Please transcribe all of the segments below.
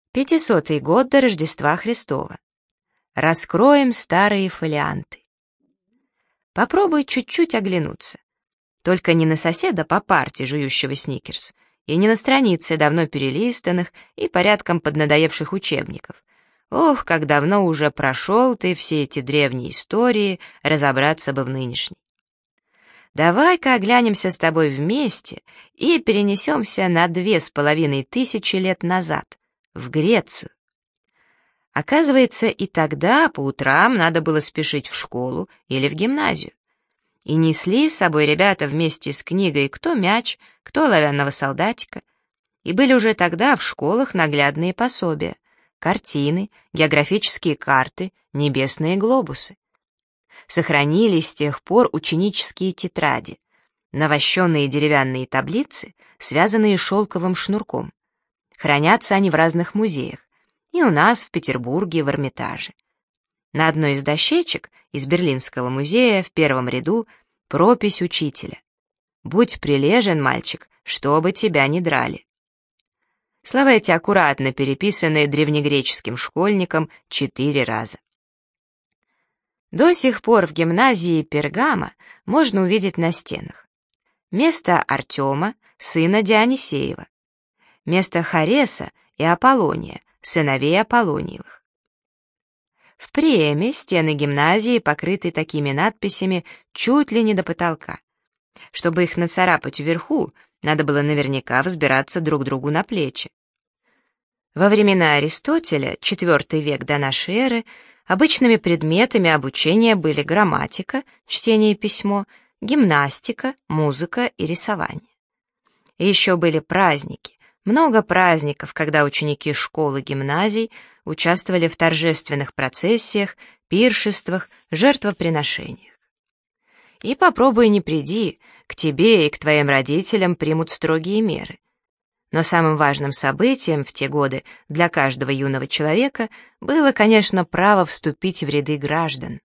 500-й год до Рождества Христова. Раскроем старые фолианты. Попробуй чуть-чуть оглянуться. Только не на соседа по парте, жующего сникерс, и не на страницы давно перелистанных и порядком поднадоевших учебников. Ох, как давно уже прошел ты все эти древние истории, разобраться бы в нынешней. Давай-ка оглянемся с тобой вместе и перенесемся на 2500 лет назад, в Грецию. Оказывается, и тогда по утрам надо было спешить в школу или в гимназию. И несли с собой ребята вместе с книгой кто мяч, кто оловянного солдатика. И были уже тогда в школах наглядные пособия, картины, географические карты, небесные глобусы. Сохранились с тех пор ученические тетради, навощенные деревянные таблицы, связанные шелковым шнурком. Хранятся они в разных музеях, и у нас в Петербурге в Эрмитаже. На одной из дощечек из Берлинского музея в первом ряду пропись учителя: «Будь прилежен, мальчик, чтобы тебя не драли». Слова эти аккуратно переписаны древнегреческим школьником 4 раза. До сих пор в гимназии Пергама можно увидеть на стенах место Артема, сына Дионисеева, место Хареса и Аполлония, сыновей Аполлониевых. В Приэме стены гимназии покрыты такими надписями чуть ли не до потолка. Чтобы их нацарапать вверху, надо было наверняка взбираться друг другу на плечи. Во времена Аристотеля, IV век до нашей эры, обычными предметами обучения были грамматика, чтение и письмо, гимнастика, музыка и рисование. И еще были праздники, много праздников, когда ученики школ и гимназий участвовали в торжественных процессиях, пиршествах, жертвоприношениях. И попробуй не приди, к тебе и к твоим родителям примут строгие меры. Но самым важным событием в те годы для каждого юного человека было, конечно, право вступить в ряды граждан.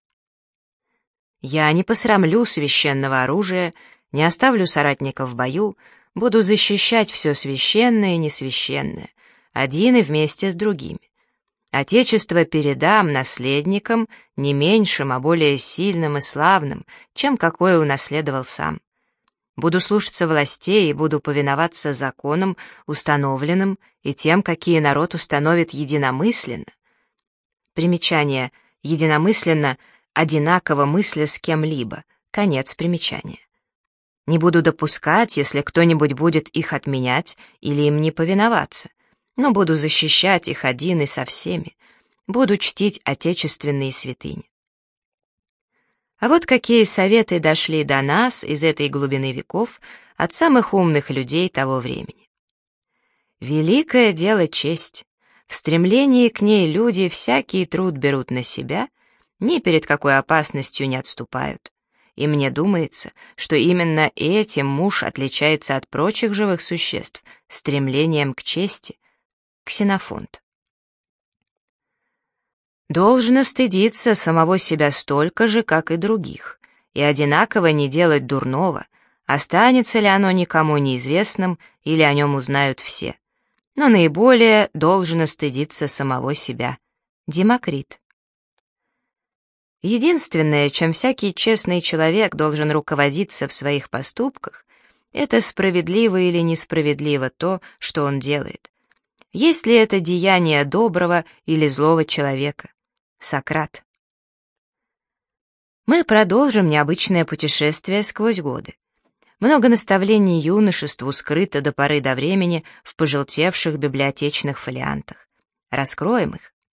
Я не посрамлю священного оружия, не оставлю соратников в бою, буду защищать все священное и несвященное, один и вместе с другими. Отечество передам наследникам не меньшим, а более сильным и славным, чем какое унаследовал сам. Буду слушаться властей и буду повиноваться законам, установленным, и тем, какие народ установит единомысленно. Примечание: единомысленно, одинаково мысля с кем-либо. Конец примечания. Не буду допускать, если кто-нибудь будет их отменять или им не повиноваться, но буду защищать их один и со всеми. Буду чтить отечественные святыни. А вот какие советы дошли до нас из этой глубины веков от самых умных людей того времени. Великое дело честь. В стремлении к ней люди всякий труд берут на себя, ни перед какой опасностью не отступают. И мне думается, что именно этим муж отличается от прочих живых существ, стремлением к чести. Ксенофонт. Должно стыдиться самого себя столько же, как и других, и одинаково не делать дурного, останется ли оно никому неизвестным или о нем узнают все. Но наиболее должно стыдиться самого себя. Демокрит. Единственное, чем всякий честный человек должен руководиться в своих поступках, это справедливо или несправедливо то, что он делает. Есть ли это деяние доброго или злого человека? Сократ. Мы продолжим необычное путешествие сквозь годы. Много наставлений юношеству скрыто до поры до времени в пожелтевших библиотечных фолиантах. Раскроем их.